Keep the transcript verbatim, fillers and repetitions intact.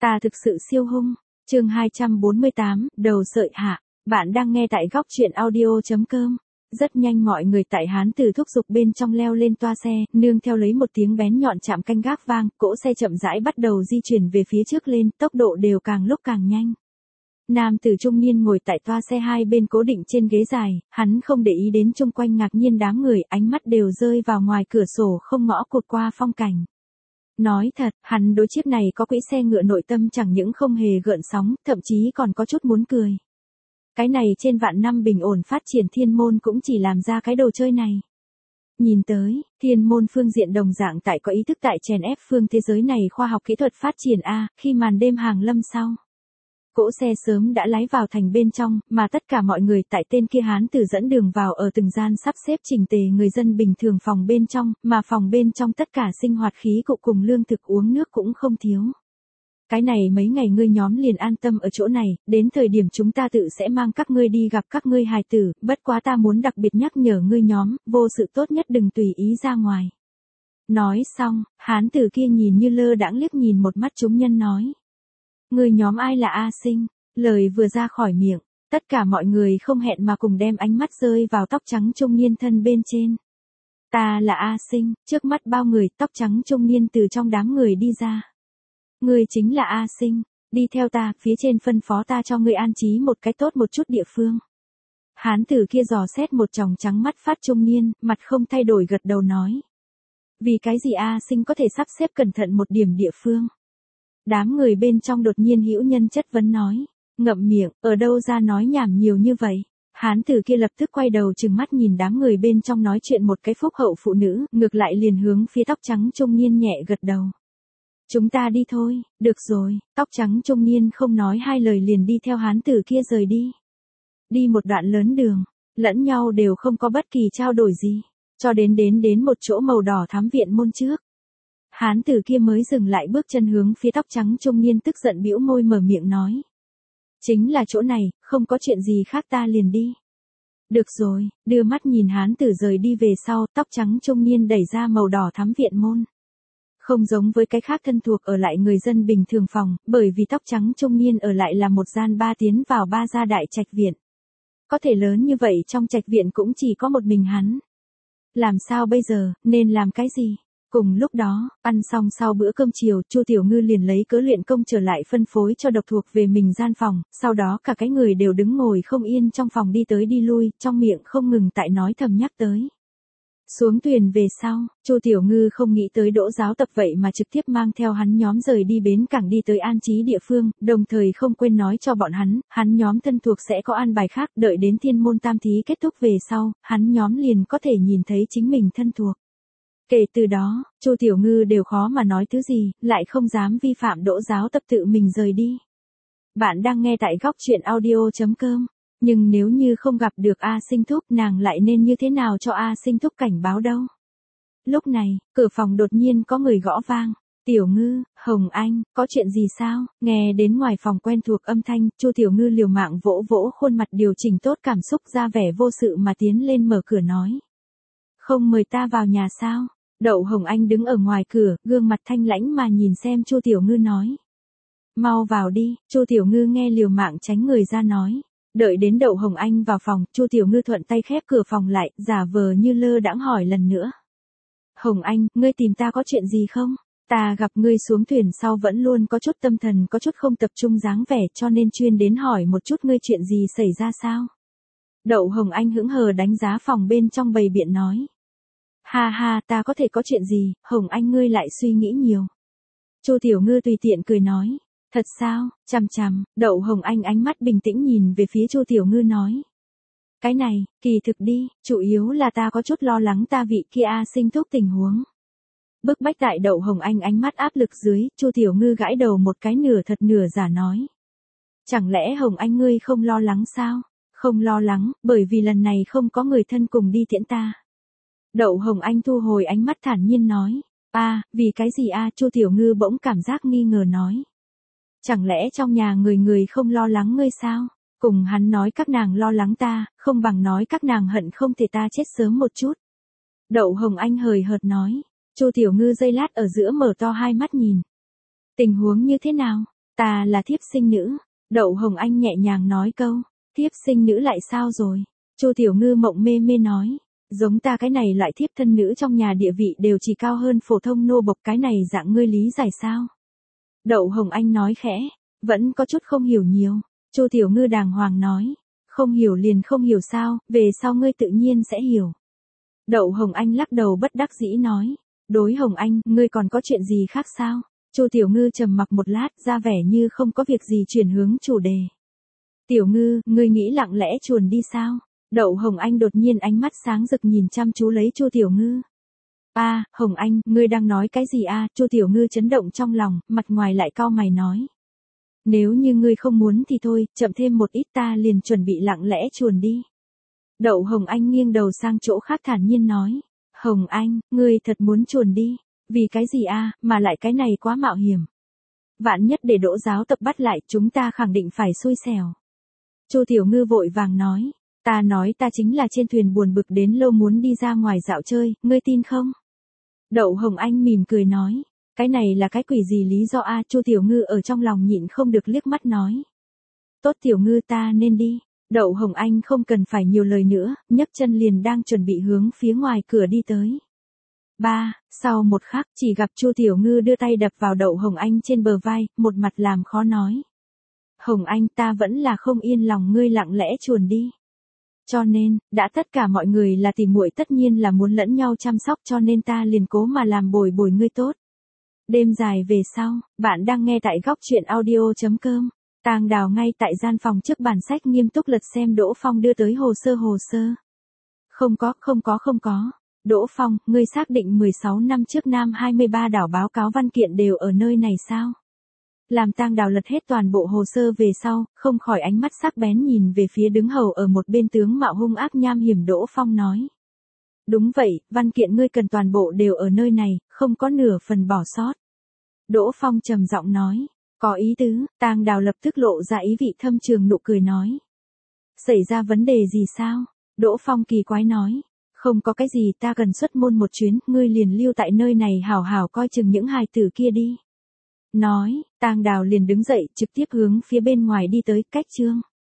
Ta thực sự siêu hung. Chương hai trăm bốn mươi tám, đầu sợi hạ. Bạn đang nghe tại góc truyện audio chấm com. Rất nhanh mọi người tại Hán Từ thúc giục bên trong leo lên toa xe, nương theo lấy một tiếng bén nhọn chạm canh gác vang, cỗ xe chậm rãi bắt đầu di chuyển về phía trước lên, tốc độ đều càng lúc càng nhanh. Nam tử trung niên ngồi tại toa xe hai bên cố định trên ghế dài, hắn không để ý đến chung quanh ngạc nhiên đám người, ánh mắt đều rơi vào ngoài cửa sổ không ngõ cụt qua phong cảnh. Nói thật, hắn đối chiếc này có quỹ xe ngựa nội tâm chẳng những không hề gợn sóng, thậm chí còn có chút muốn cười. Cái này trên vạn năm bình ổn phát triển thiên môn cũng chỉ làm ra cái đồ chơi này. Nhìn tới, thiên môn phương diện đồng dạng tại có ý thức tại chèn ép phương thế giới này khoa học kỹ thuật phát triển A, khi màn đêm hàng lâm sau. Cỗ xe sớm đã lái vào thành bên trong, mà tất cả mọi người tại tên kia Hán Tử dẫn đường vào ở từng gian sắp xếp chỉnh tề người dân bình thường phòng bên trong, mà phòng bên trong tất cả sinh hoạt khí cụ cùng lương thực uống nước cũng không thiếu. Cái này mấy ngày ngươi nhóm liền an tâm ở chỗ này, đến thời điểm chúng ta tự sẽ mang các ngươi đi gặp các ngươi hài tử, bất quá ta muốn đặc biệt nhắc nhở ngươi nhóm, vô sự tốt nhất đừng tùy ý ra ngoài. Nói xong, Hán Tử kia nhìn như lơ đãng liếc nhìn một mắt chúng nhân nói. Người nhóm ai là A Sinh? Lời vừa ra khỏi miệng, tất cả mọi người không hẹn mà cùng đem ánh mắt rơi vào tóc trắng trung niên thân bên trên. Ta là A Sinh, trước mắt bao người, tóc trắng trung niên từ trong đám người đi ra. Người chính là A Sinh, đi theo ta, phía trên phân phó ta cho ngươi an trí một cái tốt một chút địa phương. Hán tử kia dò xét một tròng trắng mắt phát trung niên, mặt không thay đổi gật đầu nói. Vì cái gì A Sinh có thể sắp xếp cẩn thận một điểm địa phương? Đám người bên trong đột nhiên hữu nhân chất vấn nói, ngậm miệng, ở đâu ra nói nhảm nhiều như vậy. Hán tử kia lập tức quay đầu trừng mắt nhìn đám người bên trong nói chuyện một cái phúc hậu phụ nữ, ngược lại liền hướng phía tóc trắng trung niên nhẹ gật đầu. Chúng ta đi thôi, được rồi, tóc trắng trung niên không nói hai lời liền đi theo hán tử kia rời đi. Đi một đoạn lớn đường, lẫn nhau đều không có bất kỳ trao đổi gì, cho đến đến đến một chỗ màu đỏ thắm viện môn trước. Hán tử kia mới dừng lại bước chân hướng phía tóc trắng trung niên tức giận bĩu môi mở miệng nói. Chính là chỗ này, không có chuyện gì khác ta liền đi. Được rồi, đưa mắt nhìn hán tử rời đi về sau, tóc trắng trung niên đẩy ra màu đỏ thắm viện môn. Không giống với cái khác thân thuộc ở lại người dân bình thường phòng, bởi vì tóc trắng trung niên ở lại là một gian ba tiến vào ba gia đại trạch viện. Có thể lớn như vậy trong trạch viện cũng chỉ có một mình hắn. Làm sao bây giờ, nên làm cái gì? Cùng lúc đó, ăn xong sau bữa cơm chiều, Chu Tiểu Ngư liền lấy cớ luyện công trở lại phân phối cho độc thuộc về mình gian phòng, sau đó cả cái người đều đứng ngồi không yên trong phòng đi tới đi lui, trong miệng không ngừng tại nói thầm nhắc tới. Xuống thuyền về sau, Chu Tiểu Ngư không nghĩ tới Đỗ Giáo Tập vậy mà trực tiếp mang theo hắn nhóm rời đi bến cảng đi tới an trí địa phương, đồng thời không quên nói cho bọn hắn, hắn nhóm thân thuộc sẽ có an bài khác, đợi đến thiên môn tam thí kết thúc về sau, hắn nhóm liền có thể nhìn thấy chính mình thân thuộc. Kể từ đó, Chu Tiểu Ngư đều khó mà nói thứ gì, lại không dám vi phạm Đỗ Giáo Tập tự mình rời đi. Bạn đang nghe tại góc truyện audio chấm com. Nhưng nếu như không gặp được A Sinh thúc, nàng lại nên như thế nào cho A Sinh thúc cảnh báo đâu? Lúc này, cửa phòng đột nhiên có người gõ vang. Tiểu Ngư, Hồng Anh, có chuyện gì sao? Nghe đến ngoài phòng quen thuộc âm thanh, Chu Tiểu Ngư liều mạng vỗ vỗ khuôn mặt điều chỉnh tốt cảm xúc ra vẻ vô sự mà tiến lên mở cửa nói. Không mời ta vào nhà sao? Đậu Hồng Anh đứng ở ngoài cửa, gương mặt thanh lãnh mà nhìn xem Chu Tiểu Ngư nói. Mau vào đi, Chu Tiểu Ngư nghe liều mạng tránh người ra nói. Đợi đến Đậu Hồng Anh vào phòng, Chu Tiểu Ngư thuận tay khép cửa phòng lại, giả vờ như lơ đãng hỏi lần nữa. Hồng Anh, ngươi tìm ta có chuyện gì không? Ta gặp ngươi xuống thuyền sau vẫn luôn có chút tâm thần có chút không tập trung dáng vẻ cho nên chuyên đến hỏi một chút ngươi chuyện gì xảy ra sao? Đậu Hồng Anh hững hờ đánh giá phòng bên trong bầy biện nói. Ha ha, ta có thể có chuyện gì, Hồng Anh ngươi lại suy nghĩ nhiều. Chu Tiểu Ngư tùy tiện cười nói. Thật sao, chằm chằm, Đậu Hồng Anh ánh mắt bình tĩnh nhìn về phía Chu Tiểu Ngư nói. Cái này, kỳ thực đi, chủ yếu là ta có chút lo lắng ta vị kia A Sinh thúc tình huống. Bức bách tại Đậu Hồng Anh ánh mắt áp lực dưới, Chu Tiểu Ngư gãi đầu một cái nửa thật nửa giả nói. Chẳng lẽ Hồng Anh ngươi không lo lắng sao? Không lo lắng, bởi vì lần này không có người thân cùng đi tiễn ta. Đậu Hồng Anh thu hồi ánh mắt thản nhiên nói. A, à, vì cái gì a? À? Chu Tiểu Ngư bỗng cảm giác nghi ngờ nói. Chẳng lẽ trong nhà người người không lo lắng ngươi sao? Cùng hắn nói các nàng lo lắng ta, không bằng nói các nàng hận không thể ta chết sớm một chút. Đậu Hồng Anh hời hợt nói. Chu Tiểu Ngư giây lát ở giữa mở to hai mắt nhìn. Tình huống như thế nào? Ta là thiếp sinh nữ. Đậu Hồng Anh nhẹ nhàng nói câu. Thiếp sinh nữ lại sao rồi? Chu Tiểu Ngư mộng mê mê nói. Giống ta cái này loại thiếp thân nữ trong nhà địa vị đều chỉ cao hơn phổ thông nô bộc, cái này dạng ngươi lý giải sao? Đậu Hồng Anh nói khẽ. Vẫn có chút không hiểu nhiều. Chu Tiểu Ngư đàng hoàng nói. Không hiểu liền không hiểu sao, về sau ngươi tự nhiên sẽ hiểu. Đậu Hồng Anh lắc đầu bất đắc dĩ nói. Đối Hồng Anh, ngươi còn có chuyện gì khác sao? Chu Tiểu Ngư trầm mặc một lát, ra vẻ như không có việc gì chuyển hướng chủ đề. Tiểu Ngư, ngươi nghĩ lặng lẽ chuồn đi sao? Đậu Hồng Anh đột nhiên ánh mắt sáng rực nhìn chăm chú lấy Chu Tiểu Ngư. A, à, Hồng Anh, ngươi đang nói cái gì a? À? Chu Tiểu Ngư chấn động trong lòng, mặt ngoài lại cau mày nói. Nếu như ngươi không muốn thì thôi, chậm thêm một ít ta liền chuẩn bị lặng lẽ chuồn đi. Đậu Hồng Anh nghiêng đầu sang chỗ khác thản nhiên nói. Hồng Anh, ngươi thật muốn chuồn đi. Vì cái gì a, à, mà lại cái này quá mạo hiểm. Vạn nhất để Đỗ giáo tập bắt lại, chúng ta khẳng định phải xui xẻo. Chu Tiểu Ngư vội vàng nói. Ta nói ta chính là trên thuyền buồn bực đến lâu muốn đi ra ngoài dạo chơi, ngươi tin không? Đậu Hồng Anh mỉm cười nói. Cái này là cái quỷ gì lý do a? Chu Tiểu Ngư ở trong lòng nhịn không được liếc mắt nói. Tốt Tiểu Ngư, ta nên đi. Đậu Hồng Anh không cần phải nhiều lời nữa, nhấc chân liền đang chuẩn bị hướng phía ngoài cửa đi tới. Ba, sau một khắc chỉ gặp Chu Tiểu Ngư đưa tay đập vào Đậu Hồng Anh trên bờ vai, một mặt làm khó nói. Hồng Anh, ta vẫn là không yên lòng ngươi lặng lẽ chuồn đi. Cho nên, đã tất cả mọi người là tỉ muội tất nhiên là muốn lẫn nhau chăm sóc, cho nên ta liền cố mà làm bồi bồi ngươi tốt. Đêm dài về sau, bạn đang nghe tại góc truyện audio chấm com. Tang Đào ngay tại gian phòng trước bàn sách nghiêm túc lật xem Đỗ Phong đưa tới hồ sơ hồ sơ. Không có, không có, không có. Đỗ Phong, ngươi xác định mười sáu năm trước Nam hai mươi ba đảo báo cáo văn kiện đều ở nơi này sao? Làm Tang Đào lật hết toàn bộ hồ sơ về sau, không khỏi ánh mắt sắc bén nhìn về phía đứng hầu ở một bên tướng mạo hung ác nham hiểm Đỗ Phong nói. Đúng vậy, văn kiện ngươi cần toàn bộ đều ở nơi này, không có nửa phần bỏ sót. Đỗ Phong trầm giọng nói. Có ý tứ, Tang Đào lập tức lộ ra ý vị thâm trường nụ cười nói. Xảy ra vấn đề gì sao? Đỗ Phong kỳ quái nói. Không có cái gì, ta cần xuất môn một chuyến, ngươi liền lưu tại nơi này hảo hảo coi chừng những hài tử kia đi. Nói, Tang Đào liền đứng dậy trực tiếp hướng phía bên ngoài đi tới, cách chương.